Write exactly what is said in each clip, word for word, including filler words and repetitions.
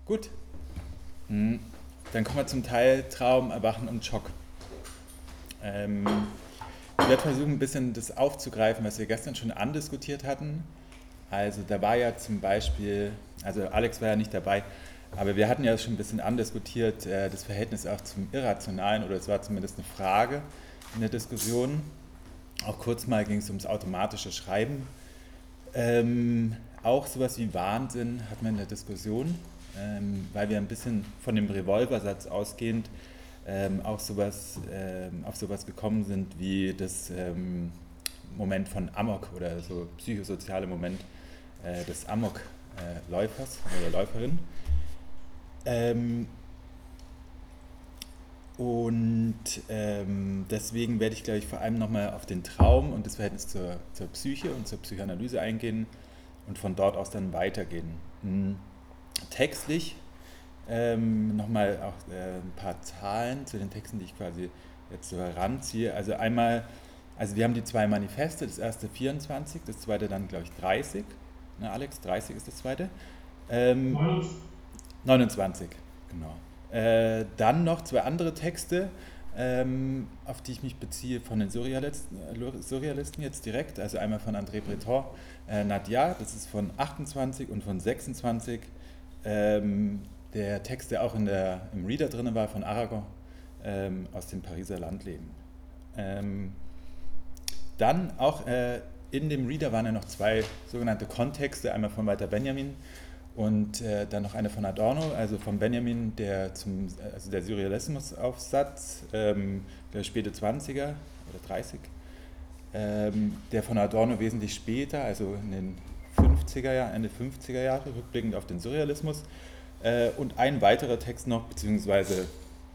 Gut, hm. Dann kommen wir zum Teil Traum, Erwachen und Schock. Ähm, ich werde versuchen, ein bisschen das aufzugreifen, was wir gestern schon andiskutiert hatten. Also da war ja zum Beispiel, also Alex war ja nicht dabei, aber wir hatten ja schon ein bisschen andiskutiert, äh, das Verhältnis auch zum Irrationalen, oder es war zumindest eine Frage in der Diskussion. Auch kurz mal ging es ums automatische Schreiben. Ähm, auch sowas wie Wahnsinn hatten wir in der Diskussion, ähm, weil wir ein bisschen von dem Revolversatz ausgehend ähm, auch sowas, ähm, auf sowas gekommen sind wie das ähm, Moment von Amok oder so psychosoziale Moment äh, des Amok-Läufers oder Läuferin. Ähm, und ähm, deswegen werde ich, glaube ich, vor allem nochmal auf den Traum und das Verhältnis zur, zur Psyche und zur Psychoanalyse eingehen und von dort aus dann weitergehen. Hm, Textlich ähm, nochmal auch äh, ein paar Zahlen zu den Texten, die ich quasi jetzt so heranziehe. Also einmal, also wir haben die zwei Manifeste, das erste vierundzwanzig, das zweite dann, glaube ich, dreißig. Ne, Alex, dreißig ist das zweite. Ähm, neunundzwanzig, genau. Äh, dann noch zwei andere Texte, ähm, auf die ich mich beziehe von den Surrealisten, äh, Surrealisten jetzt direkt. Also einmal von André Breton, äh, Nadia, das ist von achtundzwanzig und von sechsundzwanzig. Ähm, der Text, der auch in der, im Reader drin war, von Aragon, ähm, aus dem Pariser Landleben. Ähm, Dann auch äh, in dem Reader waren ja noch zwei sogenannte Kontexte, einmal von Walter Benjamin und äh, dann noch eine von Adorno, also von Benjamin, der zum, also der Surrealismusaufsatz, ähm, der späte Zwanziger oder dreißig, ähm, der von Adorno wesentlich später, also in den fünfziger Jahren, Ende fünfziger Jahre, rückblickend auf den Surrealismus. Äh, und ein weiterer Text noch, beziehungsweise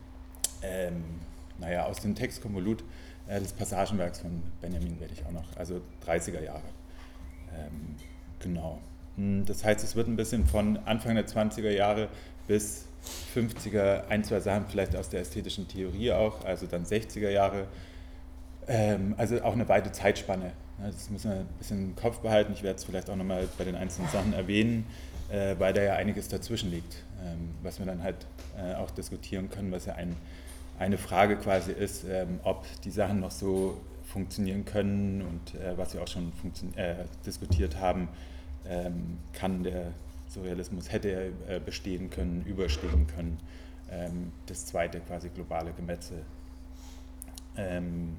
ähm, naja, aus dem Textkonvolut äh, des Passagenwerks von Benjamin werde ich auch noch, also dreißiger Jahre. Ähm, genau. Hm, Das heißt, es wird ein bisschen von Anfang der zwanziger Jahre bis fünfziger, ein, zwei Sachen vielleicht aus der ästhetischen Theorie auch, also dann sechziger Jahre, ähm, also auch eine weite Zeitspanne. Ja, das müssen wir ein bisschen im Kopf behalten. Ich werde es vielleicht auch nochmal bei den einzelnen Sachen erwähnen, äh, weil da ja einiges dazwischen liegt, ähm, was wir dann halt äh, auch diskutieren können, was ja ein, eine Frage quasi ist, ähm, ob die Sachen noch so funktionieren können und äh, was wir auch schon äh, diskutiert haben, ähm, kann der Surrealismus, hätte er äh, bestehen können, überstehen können, ähm, das zweite quasi globale Gemetzel. Ähm,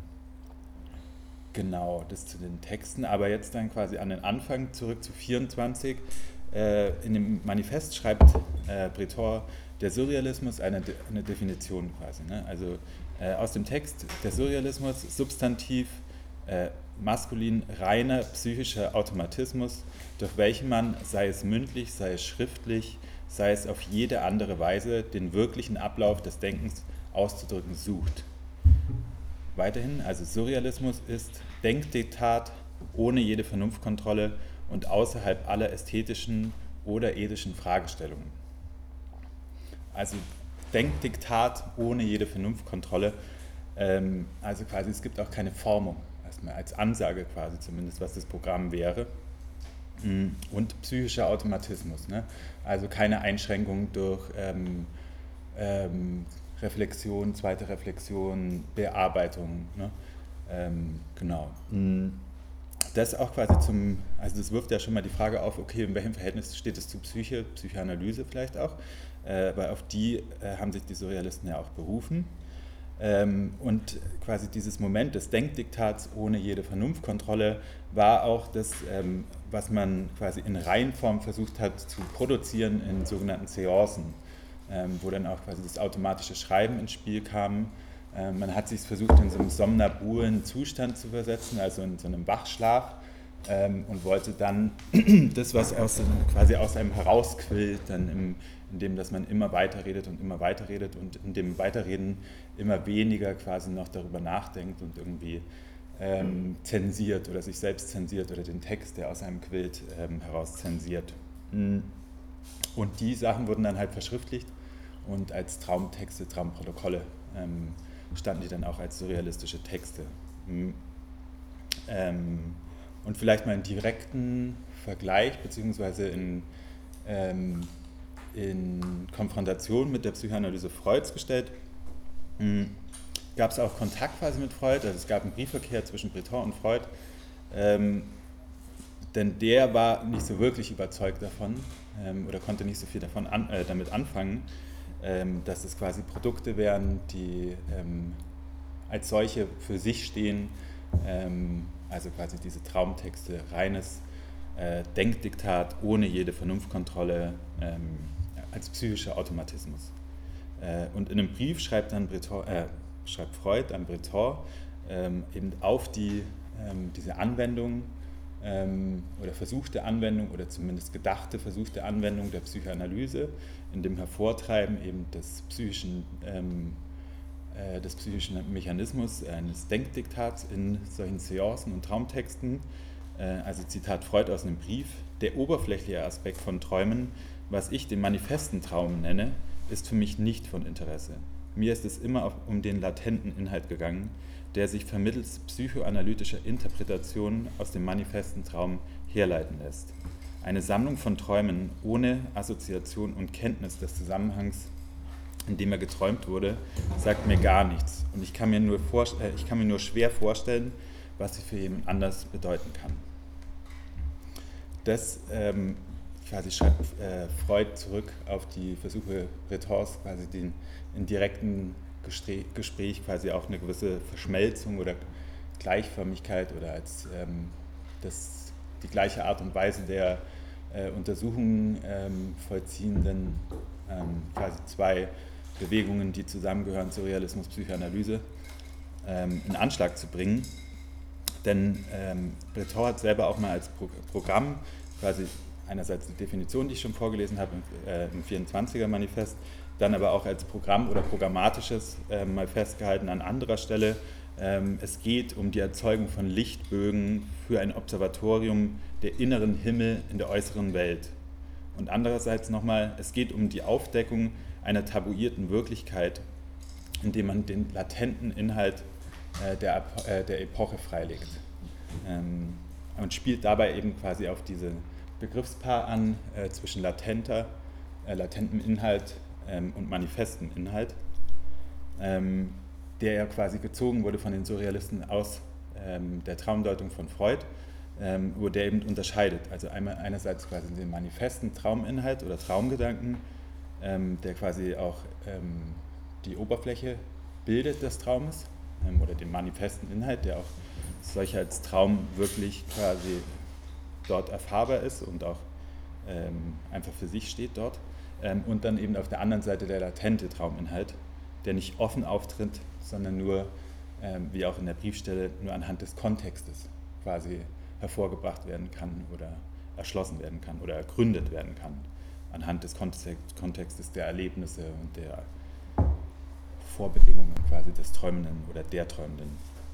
Genau, das zu den Texten. Aber jetzt dann quasi an den Anfang zurück zu vierundzwanzig. Äh, in dem Manifest schreibt äh, Breton der Surrealismus eine, De eine Definition quasi. Ne? Also äh, aus dem Text der Surrealismus, Substantiv, äh, maskulin, reiner psychischer Automatismus, durch welchen man, sei es mündlich, sei es schriftlich, sei es auf jede andere Weise, den wirklichen Ablauf des Denkens auszudrücken sucht. Weiterhin, also Surrealismus ist Denkdiktat ohne jede Vernunftkontrolle und außerhalb aller ästhetischen oder ethischen Fragestellungen. Also Denkdiktat ohne jede Vernunftkontrolle. Ähm, also quasi, es gibt auch keine Formung, erstmal als Ansage quasi zumindest, was das Programm wäre. Und psychischer Automatismus, ne? Also keine Einschränkung durch ähm, ähm, Reflexion, zweite Reflexion, Bearbeitung. Ne? Ähm, genau. Das auch quasi zum, also das wirft ja schon mal die Frage auf, okay, in welchem Verhältnis steht es zu Psyche, Psychoanalyse vielleicht auch, äh, weil auf die äh, haben sich die Surrealisten ja auch berufen. Ähm, und quasi dieses Moment des Denkdiktats ohne jede Vernunftkontrolle war auch das, ähm, was man quasi in Reihenform versucht hat zu produzieren in sogenannten Seancen, ähm, wo dann auch quasi das automatische Schreiben ins Spiel kam. Ähm, man hat sich versucht, in so einem somnabulen Zustand zu versetzen, also in so einem Wachschlaf, ähm, und wollte dann das, was aus, quasi aus einem herausquillt, dann im, indem dass man immer weiterredet und immer weiterredet und in dem Weiterreden immer weniger quasi noch darüber nachdenkt und irgendwie ähm, zensiert oder sich selbst zensiert oder den Text, der aus einem quillt, ähm, heraus zensiert. Und die Sachen wurden dann halt verschriftlicht und als Traumtexte, Traumprotokolle ähm, standen die dann auch als surrealistische Texte. Ähm, und vielleicht mal einen direkten Vergleich, beziehungsweise in, ähm, in Konfrontation mit der Psychoanalyse Freuds gestellt. Gab es auch Kontakt quasi mit Freud, also es gab einen Briefverkehr zwischen Breton und Freud, ähm, denn der war nicht so wirklich überzeugt davon ähm, oder konnte nicht so viel davon an, äh, damit anfangen, ähm, dass es quasi Produkte wären, die ähm, als solche für sich stehen, ähm, also quasi diese Traumtexte, reines äh, Denkdiktat ohne jede Vernunftkontrolle, ähm, als psychischer Automatismus. Äh, und in einem Brief schreibt dann Breton, äh, schreibt Freud an Breton ähm, eben auf die, ähm, diese Anwendung ähm, oder versuchte Anwendung oder zumindest gedachte versuchte Anwendung der Psychoanalyse in dem Hervortreiben eben des psychischen, ähm, äh, des psychischen Mechanismus eines Denkdiktats in solchen Seancen und Traumtexten. Äh, also Zitat Freud aus einem Brief: Der oberflächliche Aspekt von Träumen, was ich den manifesten Traum nenne, ist für mich nicht von Interesse. Mir ist es immer um den latenten Inhalt gegangen, der sich vermittels psychoanalytischer Interpretationen aus dem manifesten Traum herleiten lässt. Eine Sammlung von Träumen ohne Assoziation und Kenntnis des Zusammenhangs, in dem er geträumt wurde, sagt mir gar nichts. Und ich kann mir nur, vorst- äh, ich kann mir nur schwer vorstellen, was sie für jemand anders bedeuten kann. Das ähm, quasi schreibt äh, Freud zurück auf die Versuche Bretons, quasi den in direkten Gespräch, Gespräch quasi auch eine gewisse Verschmelzung oder Gleichförmigkeit oder als ähm, das, die gleiche Art und Weise der äh, Untersuchungen ähm, vollziehenden ähm, quasi zwei Bewegungen, die zusammengehören zur Realismus, Psychoanalyse, ähm, in Anschlag zu bringen. Denn ähm, Breton hat selber auch mal als Pro Programm quasi einerseits die Definition, die ich schon vorgelesen habe, im, äh, im vierundzwanziger Manifest, dann aber auch als Programm oder Programmatisches äh, mal festgehalten an anderer Stelle. Ähm, es geht um die Erzeugung von Lichtbögen für ein Observatorium der inneren Himmel in der äußeren Welt. Und andererseits nochmal, es geht um die Aufdeckung einer tabuierten Wirklichkeit, indem man den latenten Inhalt äh, der, äh, der Epoche freilegt. Ähm, und spielt dabei eben quasi auf diese Begriffspaar an äh, zwischen latenter, äh, latentem Inhalt ähm, und manifestem Inhalt, ähm, der ja quasi gezogen wurde von den Surrealisten aus ähm, der Traumdeutung von Freud, ähm, wo der eben unterscheidet. Also einmal einerseits quasi den manifesten Trauminhalt oder Traumgedanken, ähm, der quasi auch ähm, die Oberfläche bildet des Traumes, ähm, oder den manifesten Inhalt, der auch solcher als Traum wirklich quasi dort erfahrbar ist und auch ähm, einfach für sich steht dort. Ähm, und dann eben auf der anderen Seite der latente Trauminhalt, der nicht offen auftritt, sondern nur, ähm, wie auch in der Briefstelle, nur anhand des Kontextes quasi hervorgebracht werden kann oder erschlossen werden kann oder ergründet werden kann, anhand des Kontextes der Erlebnisse und der Vorbedingungen quasi des Träumenden oder der Träumenden.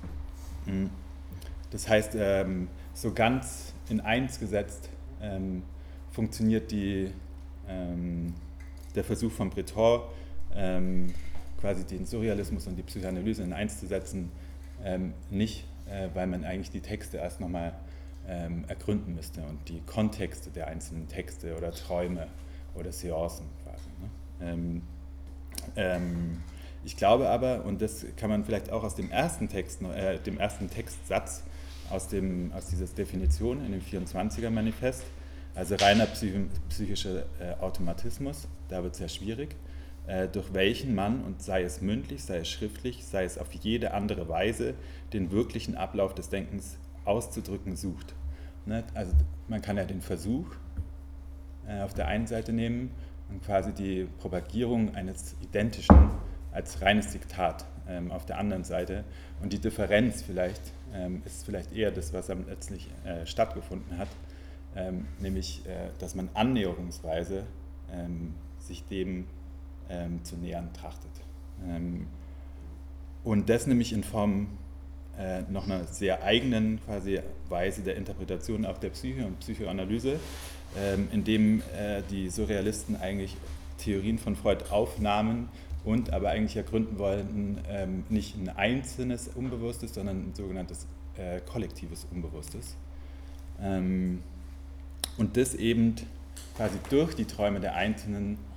Das heißt, ähm, so ganz in eins gesetzt ähm, funktioniert die, ähm, der Versuch von Breton, ähm, quasi den Surrealismus und die Psychoanalyse in eins zu setzen, ähm, nicht, äh, weil man eigentlich die Texte erst nochmal ähm, ergründen müsste und die Kontexte der einzelnen Texte oder Träume oder Seancen quasi. Ne? Ähm, ähm, ich glaube aber, und das kann man vielleicht auch aus dem ersten Text, äh, dem ersten Textsatz aus, dem, aus dieser Definition in dem vierundzwanziger Manifest, also reiner psych psychischer äh, Automatismus, da wird es sehr schwierig, äh, durch welchen man, und sei es mündlich, sei es schriftlich, sei es auf jede andere Weise, den wirklichen Ablauf des Denkens auszudrücken sucht. Ne? Also man kann ja den Versuch äh, auf der einen Seite nehmen und quasi die Propagierung eines Identischen als reines Diktat ähm, auf der anderen Seite. Und die Differenz vielleicht ähm, ist vielleicht eher das, was am letztlich äh, stattgefunden hat, ähm, nämlich, äh, dass man annäherungsweise ähm, sich dem ähm, zu nähern trachtet. Ähm, und das nämlich in Form äh, noch einer sehr eigenen quasi Weise der Interpretation auch der Psyche und Psychoanalyse, ähm, in dem äh, die Surrealisten eigentlich Theorien von Freud aufnahmen und aber eigentlich ergründen wollten, ähm, nicht ein einzelnes Unbewusstes, sondern ein sogenanntes äh, kollektives Unbewusstes. Ähm, und das eben quasi durch die Träume der Einzelnen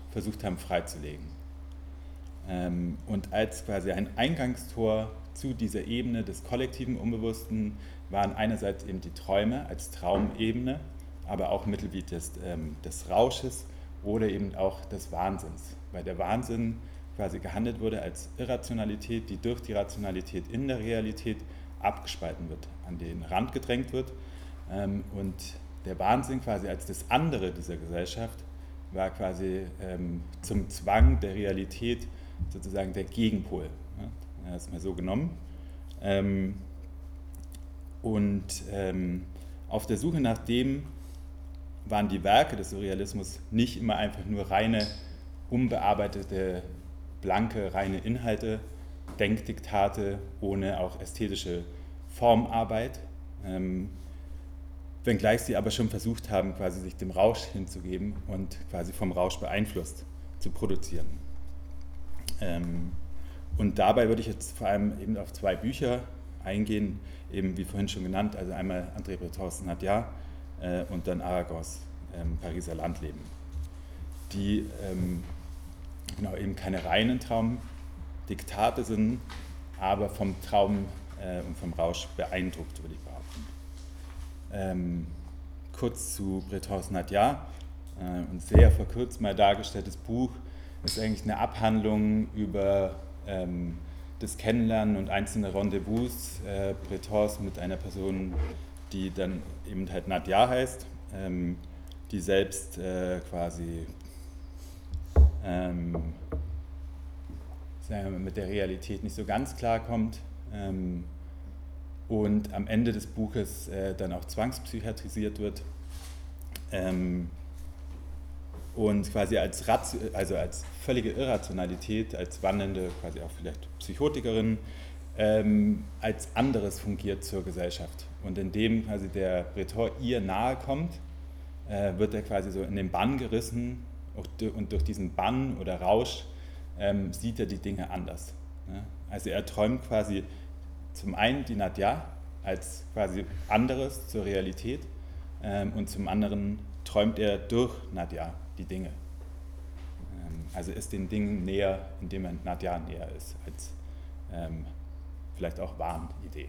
versucht haben freizulegen. Ähm, und als quasi ein Eingangstor zu dieser Ebene des kollektiven Unbewussten waren einerseits eben die Träume als Traumebene, aber auch Mittel wie des, ähm, des Rausches oder eben auch des Wahnsinns, weil der Wahnsinn quasi gehandelt wurde als Irrationalität, die durch die Rationalität in der Realität abgespalten wird, an den Rand gedrängt wird. Ähm, und der Wahnsinn quasi als das andere dieser Gesellschaft war quasi ähm, zum Zwang der Realität sozusagen der Gegenpol. Ja, das ist mal so genommen. Ähm, und ähm, auf der Suche nach dem waren die Werke des Surrealismus nicht immer einfach nur reine, unbearbeitete, blanke, reine Inhalte, Denkdiktate ohne auch ästhetische Formarbeit, ähm, wenngleich sie aber schon versucht haben, quasi sich dem Rausch hinzugeben und quasi vom Rausch beeinflusst zu produzieren. Ähm, und dabei würde ich jetzt vor allem eben auf zwei Bücher eingehen, eben wie vorhin schon genannt, also einmal André Breton's Nadia äh, und dann Aragons ähm, Pariser Landleben, die ähm, genau eben keine reinen Traumdiktate sind, aber vom Traum äh, und vom Rausch beeindruckt, würde ich behaupten. Ähm, kurz zu Breton's Nadia, äh, ein sehr verkürzt mal dargestelltes Buch, ist eigentlich eine Abhandlung über ähm, das Kennenlernen und einzelne Rendezvous äh, Bretons mit einer Person, die dann eben halt Nadia heißt, ähm, die selbst äh, quasi ähm, sagen wir, mit der Realität nicht so ganz klarkommt ähm, und am Ende des Buches äh, dann auch zwangspsychiatrisiert wird. Ähm, und quasi als, also als völlige Irrationalität, als wandelnde, quasi auch vielleicht Psychotikerin, ähm, als anderes fungiert zur Gesellschaft. Und indem quasi der Breton ihr nahe kommt, äh, wird er quasi so in den Bann gerissen und durch diesen Bann oder Rausch ähm, sieht er die Dinge anders. Ne? Also er träumt quasi zum einen die Nadia als quasi anderes zur Realität ähm, und zum anderen träumt er durch Nadia die Dinge. Ähm, also ist den Dingen näher, indem er Nadia näher ist, als ähm, vielleicht auch Wahnidee.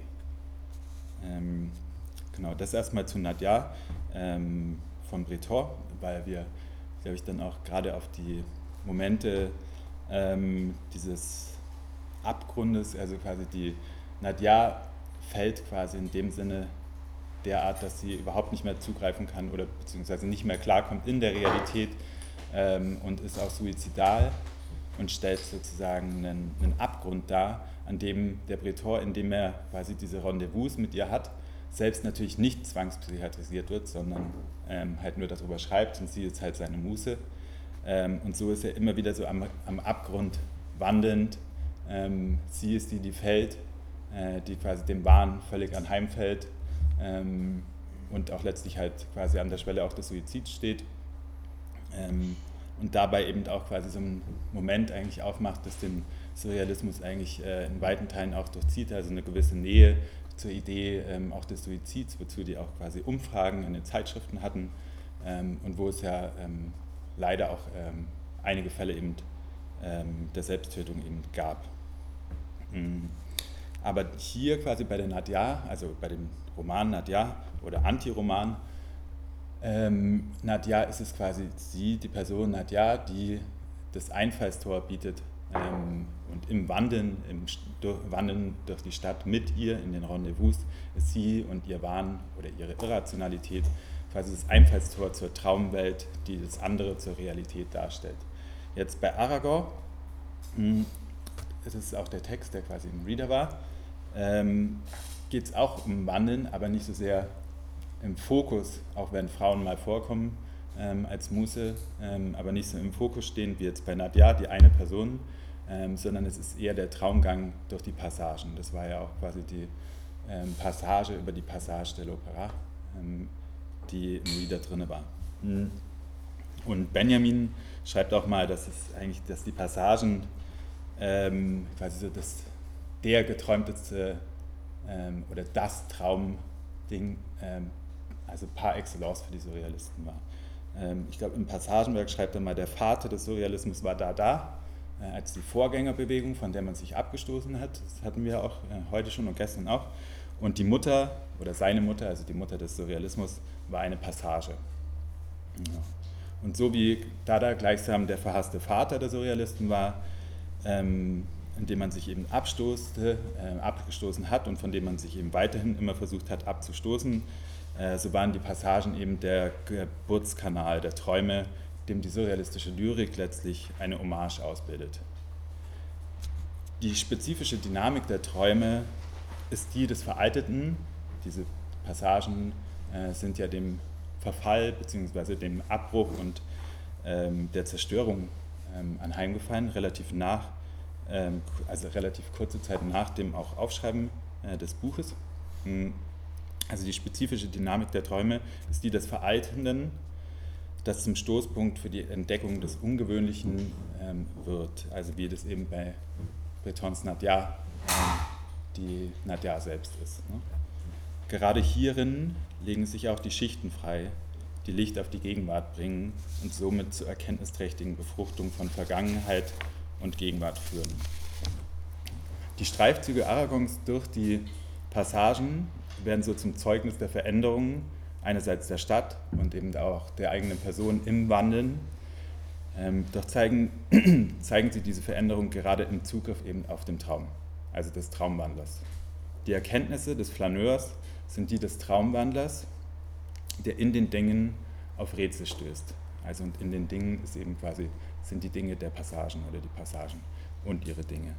Ähm, genau, das erstmal zu Nadia ähm, von Breton, weil wir, glaube ich, dann auch gerade auf die Momente ähm, dieses Abgrundes, also quasi die Nadia fällt quasi in dem Sinne derart, dass sie überhaupt nicht mehr zugreifen kann oder beziehungsweise nicht mehr klarkommt in der Realität ähm, und ist auch suizidal und stellt sozusagen einen, einen Abgrund dar, an dem der Breton, indem er quasi diese Rendezvous mit ihr hat, selbst natürlich nicht zwangspsychiatrisiert wird, sondern ähm, halt nur darüber schreibt und sie ist halt seine Muse. Ähm, und so ist er immer wieder so am, am Abgrund wandelnd. Ähm, sie ist die, die fällt, äh, die quasi dem Wahn völlig anheimfällt ähm, und auch letztlich halt quasi an der Schwelle auch des Suizids steht. Ähm, und dabei eben auch quasi so einen Moment eigentlich aufmacht, das den Surrealismus eigentlich äh, in weiten Teilen auch durchzieht, also eine gewisse Nähe zur Idee ähm, auch des Suizids, wozu die auch quasi Umfragen in den Zeitschriften hatten ähm, und wo es ja ähm, leider auch ähm, einige Fälle eben ähm, der Selbsttötung eben gab. Mhm. Aber hier quasi bei der Nadia, also bei dem Roman Nadia oder Antiroman, ähm, Nadia ist es quasi sie, die Person Nadia, die das Einfallstor bietet ähm, und im Wandeln, im durch, Wandeln durch die Stadt mit ihr in den Rendezvous ist sie und ihr Wahn oder ihre Irrationalität quasi das Einfallstor zur Traumwelt, die das andere zur Realität darstellt. Jetzt bei Aragon, mh, das ist auch der Text, der quasi im Reader war, ähm, geht es auch um Wandeln, aber nicht so sehr im Fokus, auch wenn Frauen mal vorkommen ähm, als Muse, ähm, aber nicht so im Fokus stehen wie jetzt bei Nadia, die eine Person, ähm, sondern es ist eher der Traumgang durch die Passagen. Das war ja auch quasi die ähm, Passage über die Passage de l'Opéra, ähm, die im Lieder drin war. Und Benjamin schreibt auch mal, dass es eigentlich, dass die Passagen ähm, quasi so das der geträumteste ähm, oder das Traumding ähm, also par excellence für die Surrealisten war. Ähm, ich glaube, im Passagenwerk schreibt er mal, der Vater des Surrealismus war Dada, äh, als die Vorgängerbewegung, von der man sich abgestoßen hat. Das hatten wir auch äh, heute schon und gestern auch. Und die Mutter, oder seine Mutter, also die Mutter des Surrealismus, war eine Passage. Ja. Und so wie Dada gleichsam der verhasste Vater der Surrealisten war, ähm, in dem man sich eben abstoßte, äh, abgestoßen hat und von dem man sich eben weiterhin immer versucht hat abzustoßen, äh, so waren die Passagen eben der Geburtskanal der Träume, dem die surrealistische Lyrik letztlich eine Hommage ausbildet. Die spezifische Dynamik der Träume ist die des Veralteten. Diese Passagen äh, sind ja dem Verfall bzw. dem Abbruch und ähm, der Zerstörung ähm, anheimgefallen, relativ nach, ähm, also relativ kurze Zeit nach dem auch Aufschreiben äh, des Buches. Also die spezifische Dynamik der Träume ist die des Veraltenden, das zum Stoßpunkt für die Entdeckung des Ungewöhnlichen ähm, wird, also wie das eben bei Bretons Nadia ähm, die Nadia selbst ist. Ne? Gerade hierin legen sich auch die Schichten frei, die Licht auf die Gegenwart bringen und somit zur erkenntnisträchtigen Befruchtung von Vergangenheit und Gegenwart führen. Die Streifzüge Aragons durch die Passagen werden so zum Zeugnis der Veränderungen, einerseits der Stadt und eben auch der eigenen Person im Wandeln. Ähm, doch zeigen, zeigen sie diese Veränderung gerade im Zugriff eben auf den Traum, also des Traumwandlers. Die Erkenntnisse des Flaneurs sind die des Traumwandlers, der in den Dingen auf Rätsel stößt. Also und in den Dingen ist eben quasi, sind die Dinge der Passagen oder die Passagen und ihre Dinge.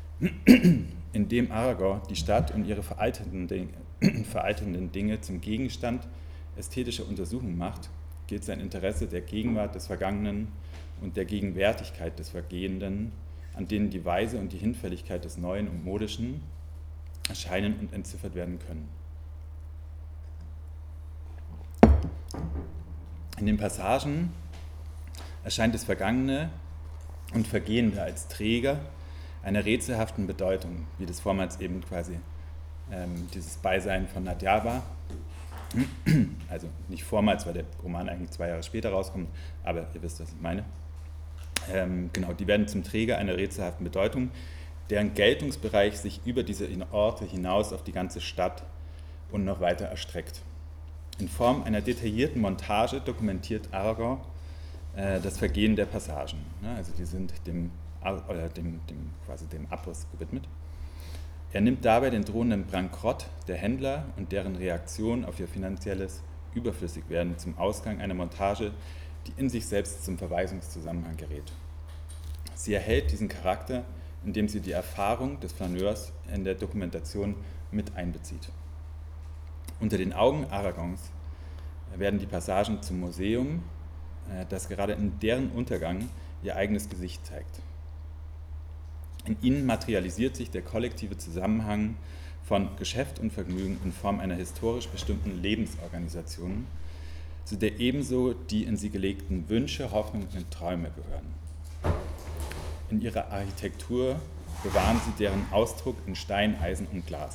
Indem Aragon die Stadt und ihre veraltenden Dinge, veraltenden Dinge zum Gegenstand ästhetischer Untersuchung macht, gilt sein Interesse der Gegenwart des Vergangenen und der Gegenwärtigkeit des Vergehenden, an denen die Weise und die Hinfälligkeit des Neuen und Modischen erscheinen und entziffert werden können. In den Passagen erscheint das Vergangene und Vergehende als Träger einer rätselhaften Bedeutung, wie das vormals eben quasi ähm, dieses Beisein von Nadia war. Also nicht vormals, weil der Roman eigentlich zwei Jahre später rauskommt, aber ihr wisst, was ich meine. Ähm, genau, die werden zum Träger einer rätselhaften Bedeutung, deren Geltungsbereich sich über diese Orte hinaus auf die ganze Stadt und noch weiter erstreckt. In Form einer detaillierten Montage dokumentiert Aragon äh, das Vergehen der Passagen. Ne? Also die sind dem, äh, dem, dem, quasi dem Abriss gewidmet. Er nimmt dabei den drohenden Bankrott der Händler und deren Reaktion auf ihr finanzielles Überflüssigwerden zum Ausgang einer Montage, die in sich selbst zum Verweisungszusammenhang gerät. Sie erhält diesen Charakter, indem sie die Erfahrung des Flaneurs in der Dokumentation mit einbezieht. Unter den Augen Aragons werden die Passagen zum Museum, das gerade in deren Untergang ihr eigenes Gesicht zeigt. In ihnen materialisiert sich der kollektive Zusammenhang von Geschäft und Vergnügen in Form einer historisch bestimmten Lebensorganisation, zu der ebenso die in sie gelegten Wünsche, Hoffnungen und Träume gehören. In ihrer Architektur bewahren sie deren Ausdruck in Stein, Eisen und Glas.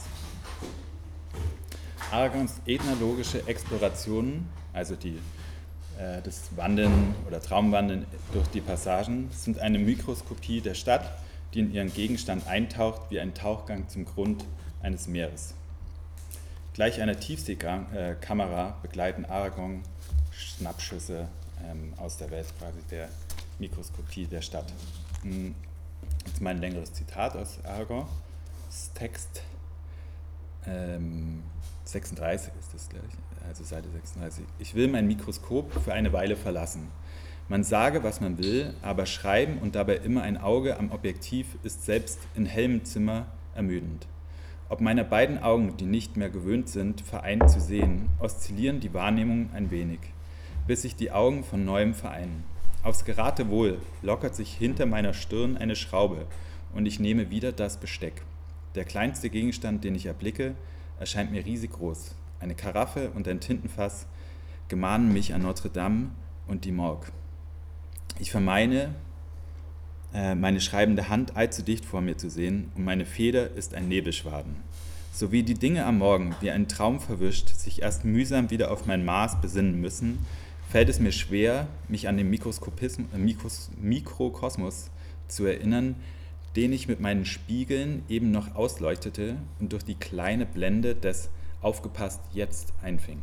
Aragons ethnologische Explorationen, also die, äh, das Wandeln oder Traumwandeln durch die Passagen, sind eine Mikroskopie der Stadt, die in ihren Gegenstand eintaucht wie ein Tauchgang zum Grund eines Meeres. Gleich einer Tiefseekamera begleiten Aragon Schnappschüsse ähm, aus der Welt, quasi der Mikroskopie der Stadt. Jetzt mal ein längeres Zitat aus Aragons Text. Ähm, sechsunddreißig ist das gleich, also Seite sechsunddreißig. Ich will mein Mikroskop für eine Weile verlassen. Man sage, was man will, aber schreiben und dabei immer ein Auge am Objektiv ist selbst in hellem Zimmer ermüdend. Ob meiner beiden Augen, die nicht mehr gewöhnt sind, vereint zu sehen, oszillieren die Wahrnehmungen ein wenig, bis sich die Augen von neuem vereinen. Aufs Geratewohl lockert sich hinter meiner Stirn eine Schraube und ich nehme wieder das Besteck. Der kleinste Gegenstand, den ich erblicke, erscheint mir riesig groß. Eine Karaffe und ein Tintenfass gemahnen mich an Notre Dame und die Morgue. Ich vermeine, äh, meine schreibende Hand allzu dicht vor mir zu sehen und meine Feder ist ein Nebelschwaden. So wie die Dinge am Morgen, wie ein Traum verwischt, sich erst mühsam wieder auf mein Maß besinnen müssen, fällt es mir schwer, mich an den Mikroskopism, äh, Mikros, Mikrokosmos zu erinnern, den ich mit meinen Spiegeln eben noch ausleuchtete und durch die kleine Blende des Aufgepasst jetzt einfing.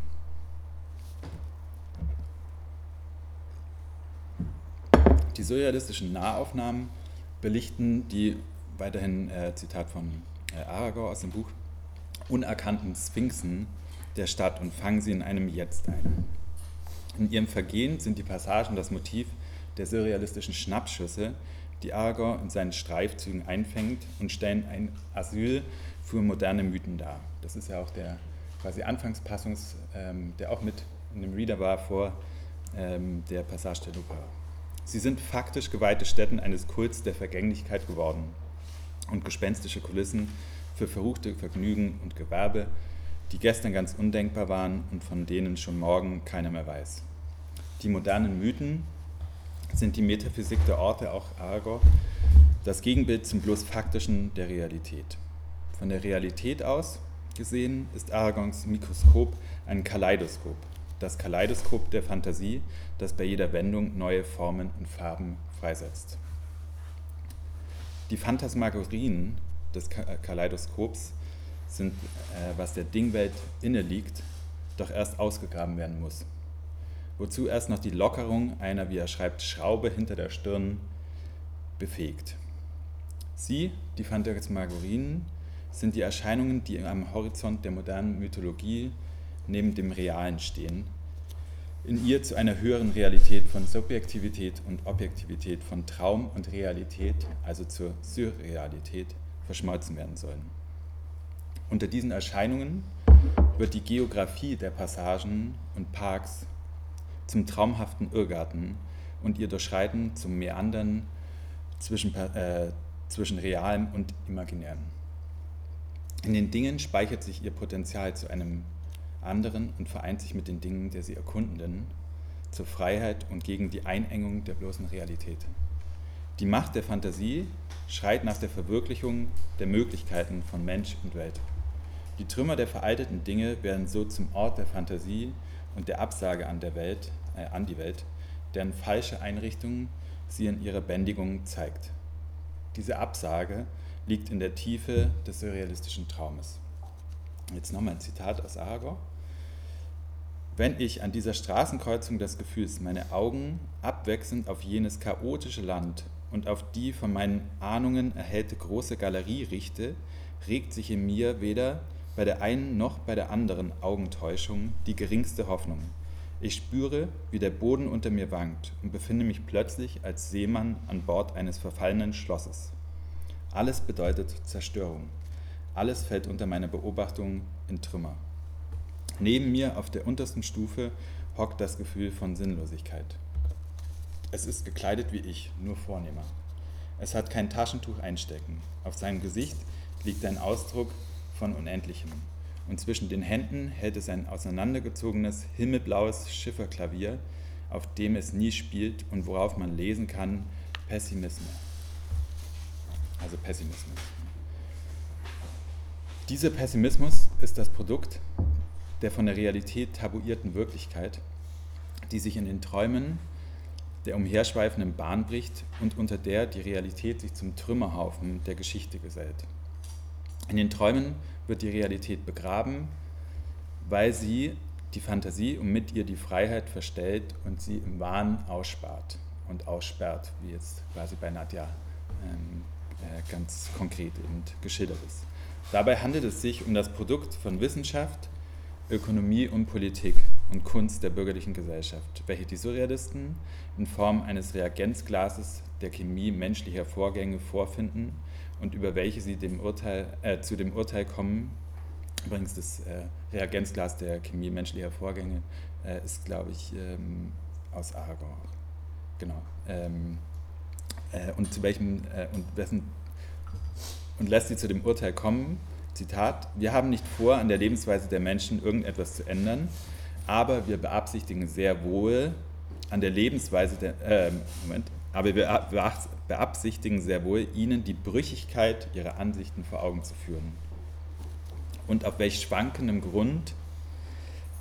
Die surrealistischen Nahaufnahmen belichten die, weiterhin äh, Zitat von äh, Aragor aus dem Buch, unerkannten Sphinxen der Stadt und fangen sie in einem Jetzt ein. In ihrem Vergehen sind die Passagen das Motiv der surrealistischen Schnappschüsse, die Aragor in seinen Streifzügen einfängt und stellen ein Asyl für moderne Mythen dar. Das ist ja auch der quasi Anfangspassungs, ähm, der auch mit in dem Reader war vor ähm, der Passage der Luca. Sie sind faktisch geweihte Stätten eines Kults der Vergänglichkeit geworden und gespenstische Kulissen für verruchte Vergnügen und Gewerbe, die gestern ganz undenkbar waren und von denen schon morgen keiner mehr weiß. Die modernen Mythen sind die Metaphysik der Orte, auch Aragor, das Gegenbild zum bloß Faktischen der Realität. Von der Realität aus gesehen ist Aragons Mikroskop ein Kaleidoskop, das Kaleidoskop der Fantasie, das bei jeder Wendung neue Formen und Farben freisetzt. Die Phantasmagorien des Kaleidoskops sind, äh, was der Dingwelt inne liegt, doch erst ausgegraben werden muss. Wozu erst noch die Lockerung einer, wie er schreibt, Schraube hinter der Stirn befähigt. Sie, die Phantasmagorien, sind die Erscheinungen, die am Horizont der modernen Mythologie neben dem Realen stehen, in ihr zu einer höheren Realität von Subjektivität und Objektivität, von Traum und Realität, also zur Surrealität, verschmolzen werden sollen. Unter diesen Erscheinungen wird die Geografie der Passagen und Parks zum traumhaften Irrgarten und ihr Durchschreiten zum Meandern zwischen, äh, zwischen Realem und Imaginärem. In den Dingen speichert sich ihr Potenzial zu einem anderen und vereint sich mit den Dingen der sie Erkundenden zur Freiheit und gegen die Einengung der bloßen Realität. Die Macht der Fantasie schreit nach der Verwirklichung der Möglichkeiten von Mensch und Welt. Die Trümmer der veralteten Dinge werden so zum Ort der Fantasie und der Absage an, der Welt, äh, an die Welt, deren falsche Einrichtung sie in ihrer Bändigung zeigt. Diese Absage liegt in der Tiefe des surrealistischen Traumes. Jetzt nochmal ein Zitat aus Aragor. Wenn ich an dieser Straßenkreuzung des Gefühls meine Augen abwechselnd auf jenes chaotische Land und auf die von meinen Ahnungen erhellte große Galerie richte, regt sich in mir weder bei der einen noch bei der anderen Augentäuschung die geringste Hoffnung. Ich spüre, wie der Boden unter mir wankt und befinde mich plötzlich als Seemann an Bord eines verfallenen Schlosses. Alles bedeutet Zerstörung. Alles fällt unter meiner Beobachtung in Trümmer. Neben mir auf der untersten Stufe hockt das Gefühl von Sinnlosigkeit. Es ist gekleidet wie ich, nur vornehmer. Es hat kein Taschentuch einstecken. Auf seinem Gesicht liegt ein Ausdruck von Unendlichem. Und zwischen den Händen hält es ein auseinandergezogenes, himmelblaues Schifferklavier, auf dem es nie spielt und worauf man lesen kann, Pessimismus. Also Pessimismus. Dieser Pessimismus ist das Produkt der von der Realität tabuierten Wirklichkeit, die sich in den Träumen der umherschweifenden Bahn bricht und unter der die Realität sich zum Trümmerhaufen der Geschichte gesellt. In den Träumen wird die Realität begraben, weil sie die Fantasie und mit ihr die Freiheit verstellt und sie im Wahn ausspart und aussperrt, wie jetzt quasi bei Nadja ähm, äh, ganz konkret eben geschildert ist. Dabei handelt es sich um das Produkt von Wissenschaft, Ökonomie und Politik und Kunst der bürgerlichen Gesellschaft, welche die Surrealisten in Form eines Reagenzglases der Chemie menschlicher Vorgänge vorfinden und über welche sie dem Urteil, äh, zu dem Urteil kommen. Übrigens das äh, Reagenzglas der Chemie menschlicher Vorgänge äh, ist, glaube ich, ähm, aus Aragor. Genau. Ähm, äh, und zu welchem äh, und wessen und lässt sie zu dem Urteil kommen. Zitat: Wir haben nicht vor, an der Lebensweise der Menschen irgendetwas zu ändern, aber wir beabsichtigen sehr wohl, an der Lebensweise der, äh, Moment, aber wir beabsichtigen sehr wohl, ihnen die Brüchigkeit ihrer Ansichten vor Augen zu führen. Und auf welch schwankendem Grund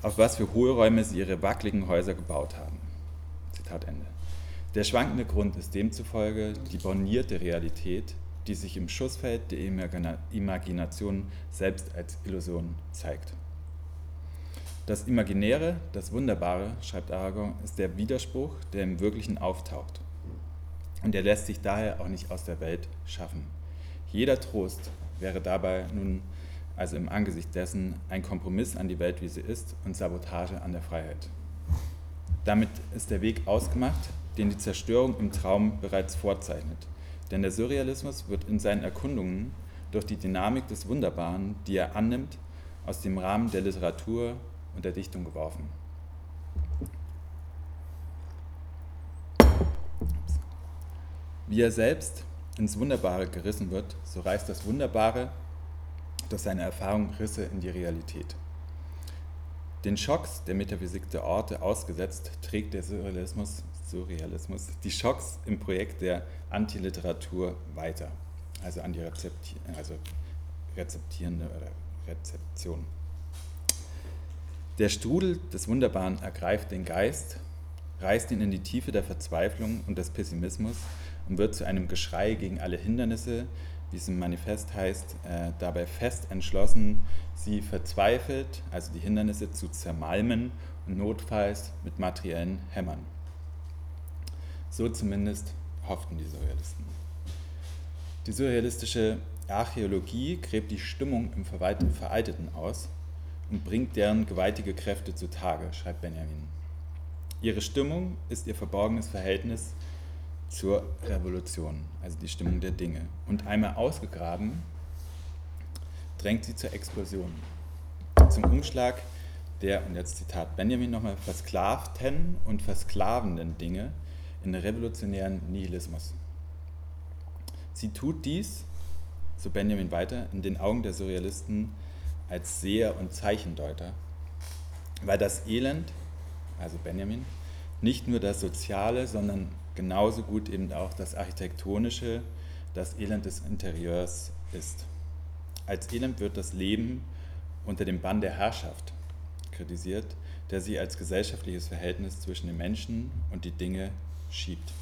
auf was für Hohlräume sie ihre wackeligen Häuser gebaut haben. Zitat Ende. Der schwankende Grund ist demzufolge die bornierte Realität, die sich im Schussfeld der Imagination selbst als Illusion zeigt. Das Imaginäre, das Wunderbare, schreibt Aragon, ist der Widerspruch, der im Wirklichen auftaucht. Und er lässt sich daher auch nicht aus der Welt schaffen. Jeder Trost wäre dabei nun also im Angesicht dessen ein Kompromiss an die Welt, wie sie ist, und Sabotage an der Freiheit. Damit ist der Weg ausgemacht, den die Zerstörung im Traum bereits vorzeichnet. Denn der Surrealismus wird in seinen Erkundungen durch die Dynamik des Wunderbaren, die er annimmt, aus dem Rahmen der Literatur und der Dichtung geworfen. Wie er selbst ins Wunderbare gerissen wird, so reißt das Wunderbare durch seine Erfahrung Risse in die Realität. Den Schocks der Metaphysik der Orte ausgesetzt, trägt der Surrealismus, Surrealismus die Schocks im Projekt der Antiliteratur weiter, also an die Rezepti also rezeptierende oder Rezeption. Der Strudel des Wunderbaren ergreift den Geist, reißt ihn in die Tiefe der Verzweiflung und des Pessimismus und wird zu einem Geschrei gegen alle Hindernisse, wie es im Manifest heißt, äh, dabei fest entschlossen, sie verzweifelt, also die Hindernisse zu zermalmen und notfalls mit materiellen Hämmern. So zumindest hofften die Surrealisten. Die surrealistische Archäologie gräbt die Stimmung im Veralteten aus und bringt deren gewaltige Kräfte zutage, schreibt Benjamin. Ihre Stimmung ist ihr verborgenes Verhältnis zur Revolution, also die Stimmung der Dinge. Und einmal ausgegraben, drängt sie zur Explosion, zum Umschlag der, und jetzt Zitat Benjamin nochmal, versklavten und versklavenden Dinge in revolutionären Nihilismus. Sie tut dies, so Benjamin weiter, in den Augen der Surrealisten als Seher und Zeichendeuter, weil das Elend, also Benjamin, nicht nur das Soziale, sondern genauso gut eben auch das Architektonische, das Elend des Interieurs ist. Als Elend wird das Leben unter dem Bann der Herrschaft kritisiert, der sie als gesellschaftliches Verhältnis zwischen den Menschen und die Dinge schiebt.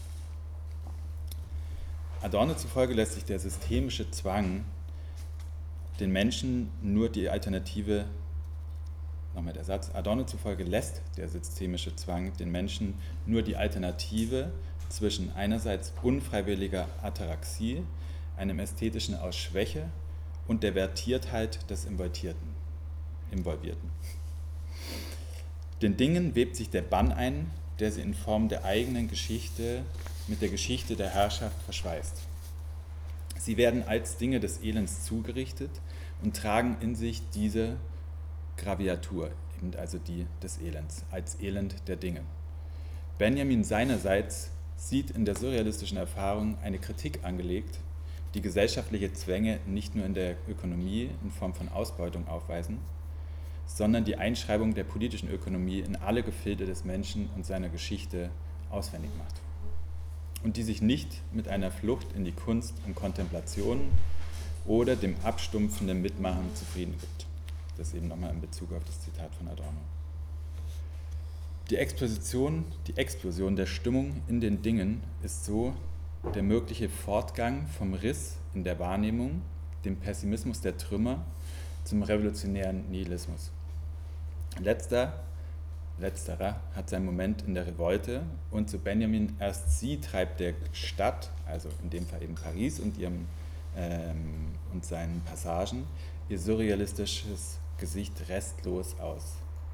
Adorno zufolge lässt sich der systemische Zwang den Menschen nur die Alternative, nochmal der Satz, Adorno zufolge lässt der systemische Zwang den Menschen nur die Alternative zwischen einerseits unfreiwilliger Ataraxie, einem ästhetischen aus Schwäche und der Vertiertheit des Involvierten. Involvierten. Den Dingen webt sich der Bann ein, der sie in Form der eigenen Geschichte mit der Geschichte der Herrschaft verschweißt. Sie werden als Dinge des Elends zugerichtet und tragen in sich diese Graviatur, eben also die des Elends, als Elend der Dinge. Benjamin seinerseits sieht in der surrealistischen Erfahrung eine Kritik angelegt, die gesellschaftliche Zwänge nicht nur in der Ökonomie in Form von Ausbeutung aufweisen, sondern die Einschreibung der politischen Ökonomie in alle Gefilde des Menschen und seiner Geschichte auswendig macht. Und die sich nicht mit einer Flucht in die Kunst und Kontemplation oder dem abstumpfenden Mitmachen zufrieden gibt. Das eben nochmal in Bezug auf das Zitat von Adorno. Die Exposition, die Explosion der Stimmung in den Dingen ist so der mögliche Fortgang vom Riss in der Wahrnehmung, dem Pessimismus der Trümmer, zum revolutionären Nihilismus. Letzter, letzterer hat seinen Moment in der Revolte und zu Benjamin erst sie treibt der Stadt, also in dem Fall eben Paris und, ihrem, ähm, und seinen Passagen, ihr surrealistisches Gesicht restlos aus.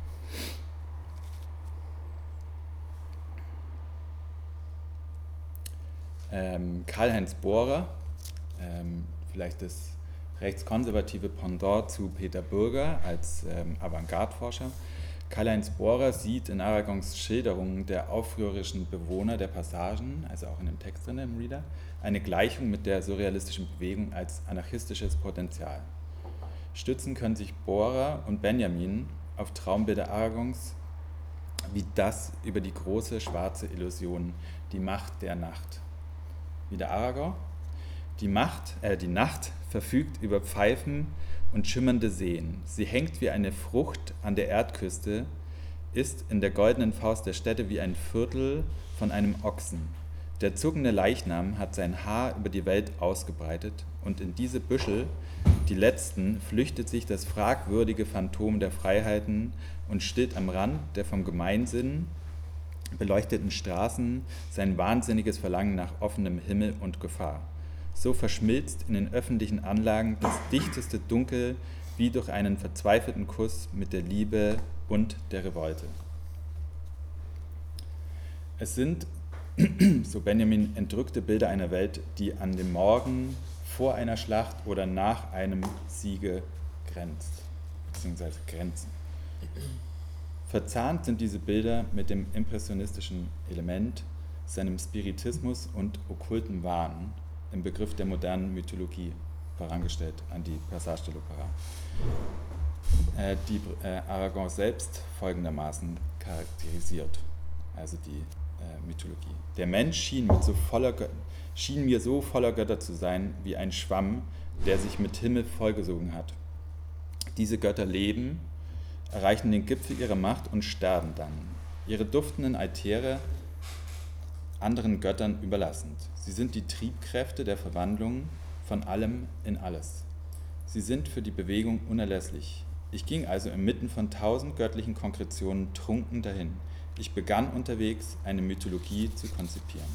Ähm, Karl-Heinz Bohrer, ähm, vielleicht das rechtskonservative Pendant zu Peter Bürger als ähm, Avantgarde-Forscher. Karl-Heinz Bohrer sieht in Aragons Schilderungen der aufrührischen Bewohner der Passagen, also auch in dem Text drin, im Reader, eine Gleichung mit der surrealistischen Bewegung als anarchistisches Potenzial. Stützen können sich Bohrer und Benjamin auf Traumbilder Aragons wie das über die große schwarze Illusion, die Macht der Nacht. Wie der Aragon, die Macht, äh, die Nacht verfügt über Pfeifen und schimmernde Seen. Sie hängt wie eine Frucht an der Erdküste, ist in der goldenen Faust der Städte wie ein Viertel von einem Ochsen. Der zuckende Leichnam hat sein Haar über die Welt ausgebreitet, und in diese Büschel, die letzten, flüchtet sich das fragwürdige Phantom der Freiheiten und stillt am Rand der vom Gemeinsinn beleuchteten Straßen sein wahnsinniges Verlangen nach offenem Himmel und Gefahr. So verschmilzt in den öffentlichen Anlagen das dichteste Dunkel wie durch einen verzweifelten Kuss mit der Liebe und der Revolte. Es sind, so Benjamin, entrückte Bilder einer Welt, die an dem Morgen vor einer Schlacht oder nach einem Siege grenzt, beziehungsweise grenzen. Verzahnt sind diese Bilder mit dem impressionistischen Element, seinem Spiritismus und okkulten Wahn im Begriff der modernen Mythologie, vorangestellt an die Passage de l'Opéra, äh, die äh, Aragon selbst folgendermaßen charakterisiert, also die äh, Mythologie. Der Mensch schien, mit so voller Gö- schien mir so voller Götter zu sein, wie ein Schwamm, der sich mit Himmel vollgesogen hat. Diese Götter leben, erreichen den Gipfel ihrer Macht und sterben dann, ihre duftenden Altäre anderen Göttern überlassend. Sie sind die Triebkräfte der Verwandlung von allem in alles. Sie sind für die Bewegung unerlässlich. Ich ging also inmitten von tausend göttlichen Konkretionen trunken dahin. Ich begann unterwegs, eine Mythologie zu konzipieren.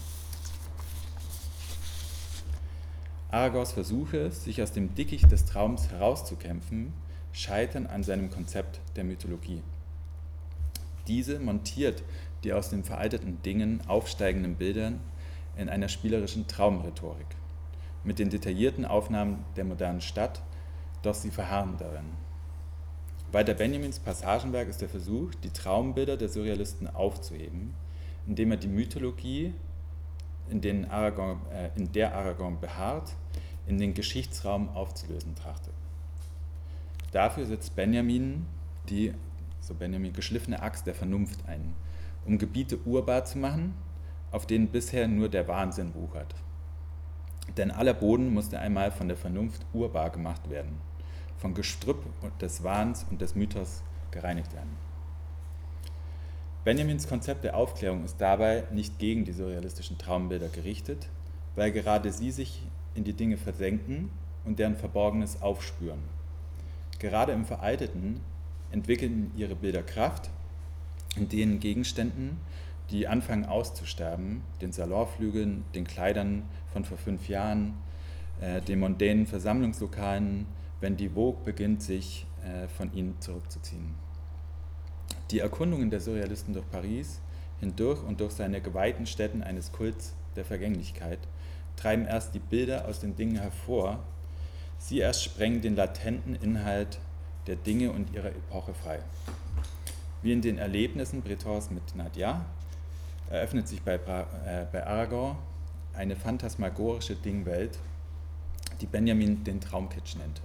Aragons Versuche, sich aus dem Dickicht des Traums herauszukämpfen, scheitern an seinem Konzept der Mythologie. Diese montiert die aus den veralteten Dingen aufsteigenden Bildern in einer spielerischen Traumrhetorik, mit den detaillierten Aufnahmen der modernen Stadt, doch sie verharren darin. Walter Benjamins Passagenwerk ist der Versuch, die Traumbilder der Surrealisten aufzuheben, indem er die Mythologie, in, den Aragon, äh, in der Aragon beharrt, in den Geschichtsraum aufzulösen trachtet. Dafür setzt Benjamin die, so Benjamin, geschliffene Axt der Vernunft ein, um Gebiete urbar zu machen, auf denen bisher nur der Wahnsinn wuchert. Denn aller Boden musste einmal von der Vernunft urbar gemacht werden, von Gestrüpp des Wahns und des Mythos gereinigt werden. Benjamins Konzept der Aufklärung ist dabei nicht gegen die surrealistischen Traumbilder gerichtet, weil gerade sie sich in die Dinge versenken und deren Verborgenes aufspüren. Gerade im Veralteten entwickeln ihre Bilder Kraft, in denen Gegenständen, die anfangen auszusterben, den Salonflügeln, den Kleidern von vor fünf Jahren, äh, den mondänen Versammlungslokalen, wenn die Vogue beginnt, sich äh, von ihnen zurückzuziehen. Die Erkundungen der Surrealisten durch Paris, hindurch und durch seine geweihten Stätten eines Kults der Vergänglichkeit, treiben erst die Bilder aus den Dingen hervor. Sie erst sprengen den latenten Inhalt der Dinge und ihrer Epoche frei. Wie in den Erlebnissen Bretons mit Nadia eröffnet sich bei, äh, bei Aragon eine phantasmagorische Dingwelt, die Benjamin den Traumkitsch nennt.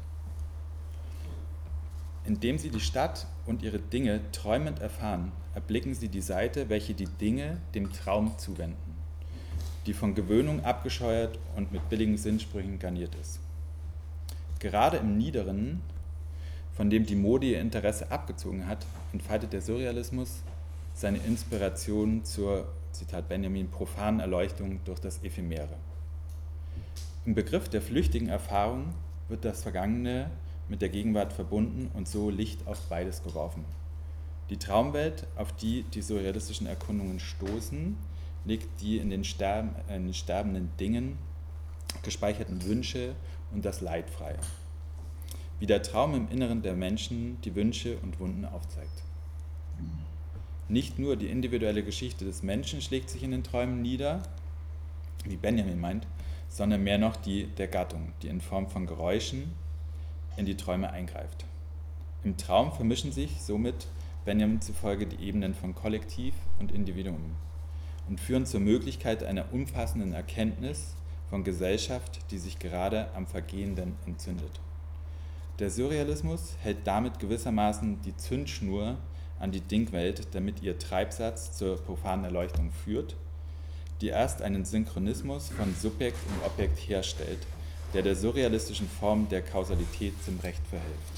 Indem sie die Stadt und ihre Dinge träumend erfahren, erblicken sie die Seite, welche die Dinge dem Traum zuwenden, die von Gewöhnung abgescheuert und mit billigen Sinnsprüchen garniert ist. Gerade im Niederen, von dem die Mode ihr Interesse abgezogen hat, entfaltet der Surrealismus seine Inspiration zur, Zitat Benjamin, profanen Erleuchtung durch das Ephemere. Im Begriff der flüchtigen Erfahrung wird das Vergangene mit der Gegenwart verbunden und so Licht auf beides geworfen. Die Traumwelt, auf die die surrealistischen Erkundungen stoßen, legt die in den, Sterben, äh, in den sterbenden Dingen gespeicherten Wünsche und das Leid frei. Wie der Traum im Inneren der Menschen die Wünsche und Wunden aufzeigt. Nicht nur die individuelle Geschichte des Menschen schlägt sich in den Träumen nieder, wie Benjamin meint, sondern mehr noch die der Gattung, die in Form von Geräuschen in die Träume eingreift. Im Traum vermischen sich somit Benjamin zufolge die Ebenen von Kollektiv und Individuum und führen zur Möglichkeit einer umfassenden Erkenntnis von Gesellschaft, die sich gerade am Vergehenden entzündet. Der Surrealismus hält damit gewissermaßen die Zündschnur an die Dingwelt, damit ihr Treibsatz zur profanen Erleuchtung führt, die erst einen Synchronismus von Subjekt und Objekt herstellt, der der surrealistischen Form der Kausalität zum Recht verhilft.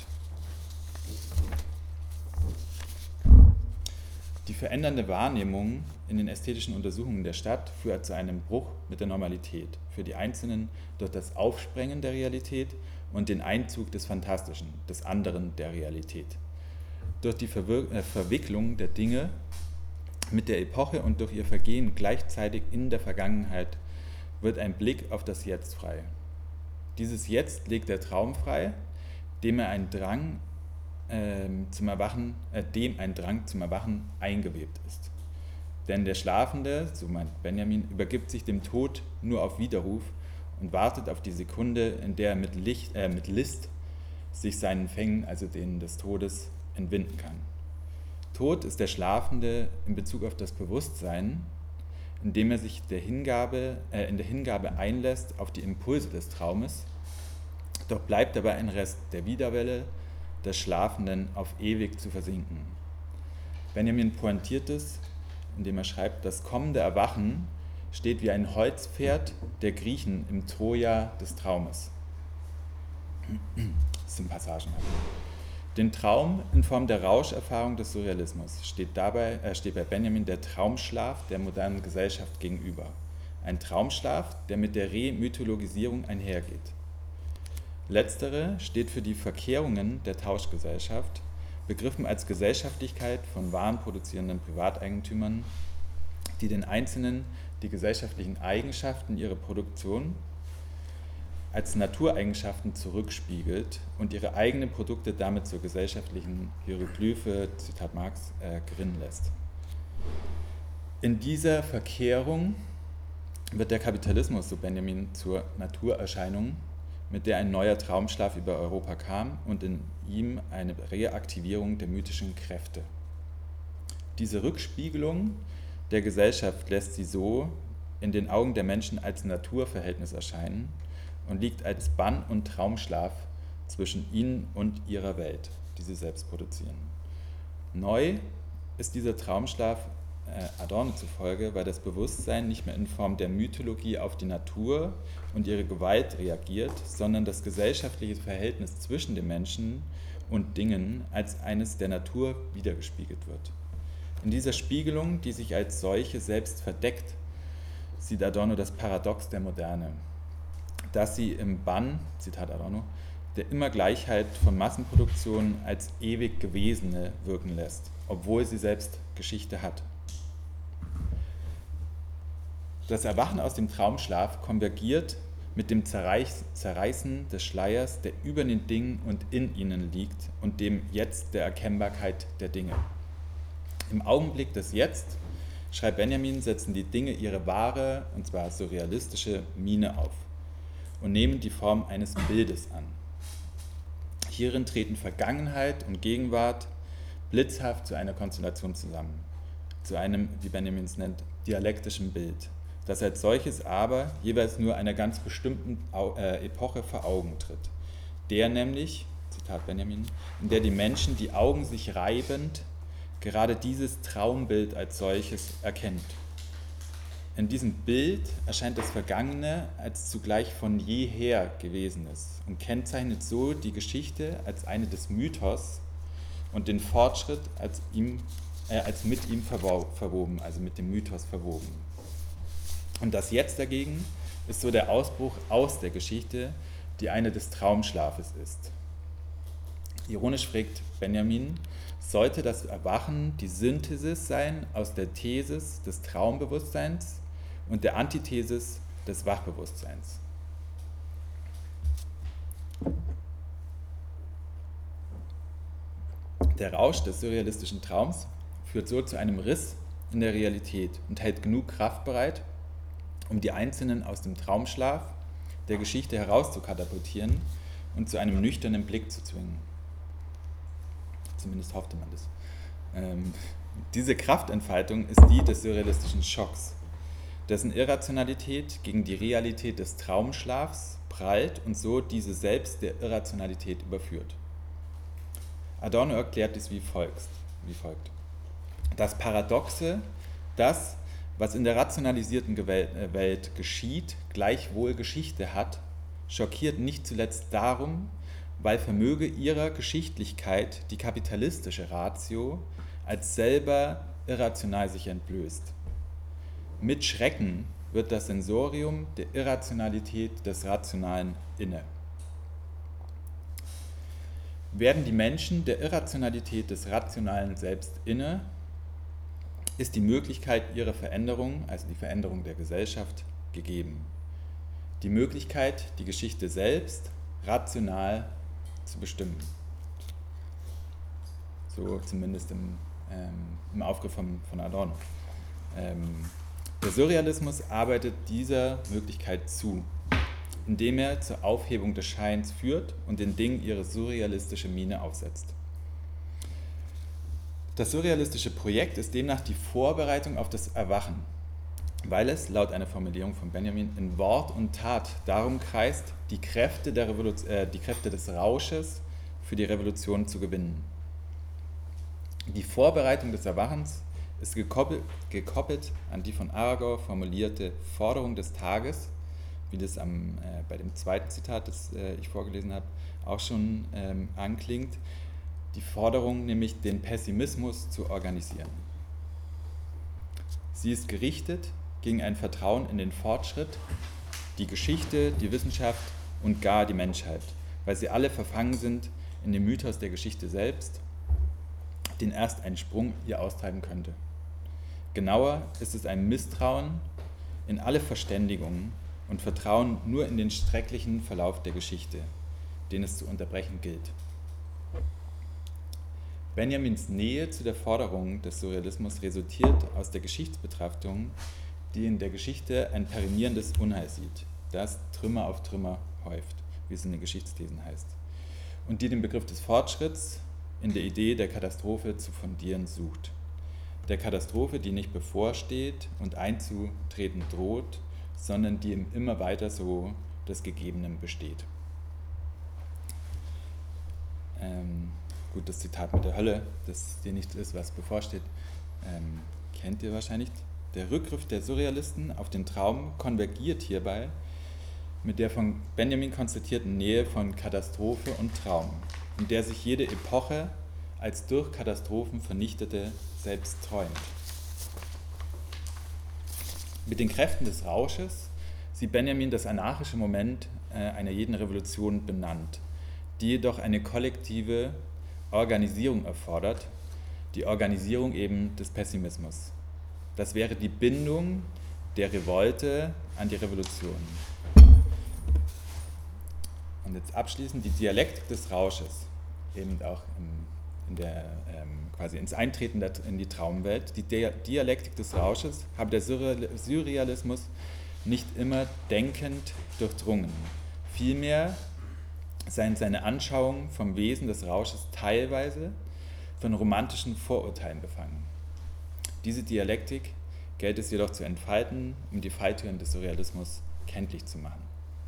Die verändernde Wahrnehmung in den ästhetischen Untersuchungen der Stadt führt zu einem Bruch mit der Normalität, für die Einzelnen durch das Aufsprengen der Realität und den Einzug des Phantastischen, des anderen der Realität. Durch die Verwir- äh, Verwicklung der Dinge mit der Epoche und durch ihr Vergehen gleichzeitig in der Vergangenheit wird ein Blick auf das Jetzt frei. Dieses Jetzt legt der Traum frei, dem er ein Drang äh, zum Erwachen, äh, dem ein Drang zum Erwachen eingewebt ist. Denn der Schlafende, so meint Benjamin, übergibt sich dem Tod nur auf Widerruf und wartet auf die Sekunde, in der er mit, Licht, äh, mit List sich seinen Fängen, also denen des Todes, entwinden kann. Tod ist der Schlafende in Bezug auf das Bewusstsein, indem er sich der Hingabe, äh, in der Hingabe einlässt auf die Impulse des Traumes, doch bleibt dabei ein Rest der Widerwelle des Schlafenden auf ewig zu versinken. Benjamin pointiert es, indem er schreibt, das kommende Erwachen steht wie ein Holzpferd der Griechen im Troja des Traumes. Das sind Passagen. Den Traum in Form der Rauscherfahrung des Surrealismus steht, dabei, äh, steht bei Benjamin der Traumschlaf der modernen Gesellschaft gegenüber. Ein Traumschlaf, der mit der Remythologisierung einhergeht. Letztere steht für die Verkehrungen der Tauschgesellschaft, begriffen als Gesellschaftlichkeit von warenproduzierenden Privateigentümern, die den Einzelnen die gesellschaftlichen Eigenschaften ihrer Produktion als Natureigenschaften zurückspiegelt und ihre eigenen Produkte damit zur gesellschaftlichen Hieroglyphe, Zitat Marx, äh, gerinnen lässt. In dieser Verkehrung wird der Kapitalismus, so Benjamin, zur Naturerscheinung, mit der ein neuer Traumschlaf über Europa kam und in ihm eine Reaktivierung der mythischen Kräfte. Diese Rückspiegelung der Gesellschaft lässt sie so in den Augen der Menschen als Naturverhältnis erscheinen und liegt als Bann- und Traumschlaf zwischen ihnen und ihrer Welt, die sie selbst produzieren. Neu ist dieser Traumschlaf äh, Adorno zufolge, weil das Bewusstsein nicht mehr in Form der Mythologie auf die Natur und ihre Gewalt reagiert, sondern das gesellschaftliche Verhältnis zwischen den Menschen und Dingen als eines der Natur wiedergespiegelt wird. In dieser Spiegelung, die sich als solche selbst verdeckt, sieht Adorno das Paradox der Moderne, dass sie im Bann, Zitat Adorno, der Immergleichheit von Massenproduktion als ewig Gewesene wirken lässt, obwohl sie selbst Geschichte hat. Das Erwachen aus dem Traumschlaf konvergiert mit dem Zerreiß, Zerreißen des Schleiers, der über den Dingen und in ihnen liegt und dem Jetzt der Erkennbarkeit der Dinge. Im Augenblick des Jetzt, schreibt Benjamin, setzen die Dinge ihre wahre, und zwar surrealistische Miene auf und nehmen die Form eines Bildes an. Hierin treten Vergangenheit und Gegenwart blitzhaft zu einer Konstellation zusammen, zu einem, wie Benjamin es nennt, dialektischen Bild, das als solches aber jeweils nur einer ganz bestimmten Epoche vor Augen tritt. Der nämlich, Zitat Benjamin, in der die Menschen die Augen sich reibend gerade dieses Traumbild als solches erkennt. In diesem Bild erscheint das Vergangene als zugleich von jeher Gewesenes und kennzeichnet so die Geschichte als eine des Mythos und den Fortschritt als, ihm, äh, als mit ihm verwoben, also mit dem Mythos verwoben. Und das Jetzt dagegen ist so der Ausbruch aus der Geschichte, die eine des Traumschlafes ist. Ironisch fragt Benjamin, sollte das Erwachen die Synthesis sein aus der Thesis des Traumbewusstseins und der Antithesis des Wachbewusstseins? Der Rausch des surrealistischen Traums führt so zu einem Riss in der Realität und hält genug Kraft bereit, um die Einzelnen aus dem Traumschlaf der Geschichte herauszukatapultieren und zu einem nüchternen Blick zu zwingen. Zumindest hoffte man das. Ähm, diese Kraftentfaltung ist die des surrealistischen Schocks, dessen Irrationalität gegen die Realität des Traumschlafs prallt und so diese selbst der Irrationalität überführt. Adorno erklärt dies wie folgt. Wie folgt. Das Paradoxe, das, was in der rationalisierten Welt geschieht, gleichwohl Geschichte hat schockiert nicht zuletzt darum, weil vermöge ihrer Geschichtlichkeit die kapitalistische Ratio als selber irrational sich entblößt. Mit Schrecken wird das Sensorium der Irrationalität des Rationalen inne. Werden die Menschen der Irrationalität des Rationalen selbst inne, ist die Möglichkeit ihrer Veränderung, also die Veränderung der Gesellschaft, gegeben. Die Möglichkeit, die Geschichte selbst rational zu bestimmen. So zumindest im, ähm, im Aufgriff von, von Adorno. Ähm, der Surrealismus arbeitet dieser Möglichkeit zu, indem er zur Aufhebung des Scheins führt und den Dingen ihre surrealistische Miene aufsetzt. Das surrealistische Projekt ist demnach die Vorbereitung auf das Erwachen, weil es, laut einer Formulierung von Benjamin, in Wort und Tat darum kreist, die Kräfte, der Revolution, äh, die Kräfte des Rausches für die Revolution zu gewinnen. Die Vorbereitung des Erwachens ist gekoppelt, gekoppelt an die von Arago formulierte Forderung des Tages, wie das am, äh, bei dem zweiten Zitat, das äh, ich vorgelesen habe, auch schon ähm, anklingt, die Forderung, nämlich den Pessimismus zu organisieren. Sie ist gerichtet gegen ein Vertrauen in den Fortschritt, die Geschichte, die Wissenschaft und gar die Menschheit, weil sie alle verfangen sind in dem Mythos der Geschichte selbst, den erst ein Sprung ihr austreiben könnte. Genauer ist es ein Misstrauen in alle Verständigungen und Vertrauen nur in den schrecklichen Verlauf der Geschichte, den es zu unterbrechen gilt. Benjamins Nähe zu der Forderung des Surrealismus resultiert aus der Geschichtsbetrachtung, die in der Geschichte ein perinierendes Unheil sieht, das Trümmer auf Trümmer häuft, wie es in den Geschichtsthesen heißt, und die den Begriff des Fortschritts in der Idee der Katastrophe zu fundieren sucht. Der Katastrophe, die nicht bevorsteht und einzutreten droht, sondern die im immer weiter so des Gegebenen besteht. Ähm, gut, das Zitat mit der Hölle, das dir nichts ist, was bevorsteht, ähm, kennt ihr wahrscheinlich. Der Rückgriff der Surrealisten auf den Traum konvergiert hierbei mit der von Benjamin konstatierten Nähe von Katastrophe und Traum, in der sich jede Epoche als durch Katastrophen vernichtete selbst träumt. Mit den Kräften des Rausches sieht Benjamin das anarchische Moment äh, einer jeden Revolution benannt, die jedoch eine kollektive Organisierung erfordert, die Organisierung eben des Pessimismus. Das wäre die Bindung der Revolte an die Revolution. Und jetzt abschließend die Dialektik des Rausches, eben auch im, in der, ähm, quasi ins Eintreten der, in die Traumwelt. Die Di- Dialektik des Rausches habe der Surreal- Surrealismus nicht immer denkend durchdrungen. Vielmehr seien seine Anschauungen vom Wesen des Rausches teilweise von romantischen Vorurteilen befangen. Diese Dialektik gilt es jedoch zu entfalten, um die Falltüren des Surrealismus kenntlich zu machen.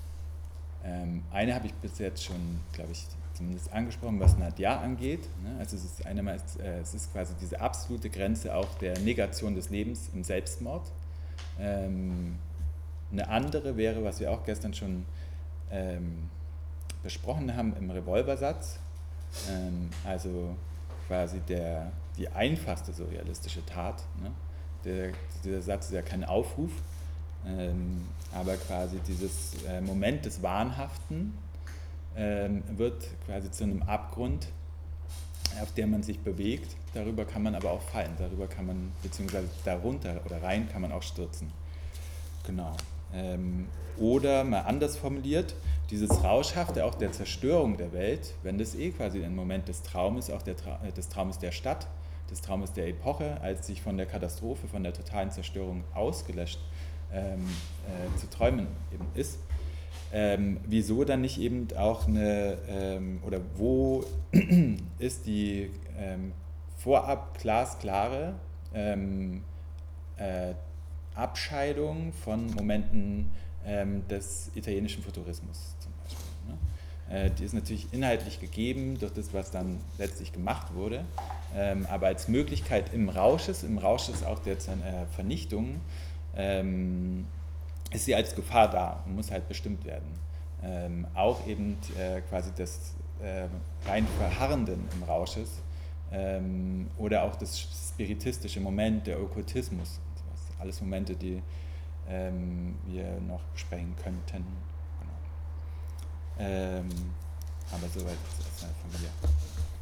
Ähm, eine habe ich bis jetzt schon, glaube ich, zumindest angesprochen, was Nadia angeht. Ne? Also es ist, eine, äh, es ist quasi diese absolute Grenze auch der Negation des Lebens im Selbstmord. Ähm, eine andere wäre, was wir auch gestern schon ähm, besprochen haben, im Revolversatz. Ähm, also quasi der, die einfachste surrealistische Tat. Ne? Der, dieser Satz ist ja kein Aufruf, ähm, aber quasi dieses äh, Moment des Wahnhaften ähm, wird quasi zu einem Abgrund, auf dem man sich bewegt. Darüber kann man aber auch fallen, darüber kann man, beziehungsweise darunter oder rein kann man auch stürzen. Genau. Ähm, oder mal anders formuliert, dieses Rauschhafte auch der Zerstörung der Welt, wenn das eh quasi ein Moment des Traumes, auch der Tra- äh, des Traumes der Stadt, des Traumes der Epoche, als sich von der Katastrophe, von der totalen Zerstörung ausgelöscht ähm, äh, zu träumen eben ist, ähm, wieso dann nicht eben auch eine, ähm, oder wo ist die ähm, vorab glasklare ähm, äh, Abscheidung von Momenten ähm, des italienischen Futurismus zum Beispiel. Ne? Äh, die ist natürlich inhaltlich gegeben durch das, was dann letztlich gemacht wurde, ähm, aber als Möglichkeit im Rausches, im Rausches auch der äh, Vernichtung, ähm, ist sie als Gefahr da und muss halt bestimmt werden. ähm, auch eben äh, quasi das äh, rein Verharrenden im Rausch ist, ähm, oder auch das spiritistische Moment, der Okkultismus und sowas. Alles Momente, die ähm, wir noch besprechen könnten. Genau. Ähm, aber soweit ist erstmal von mir.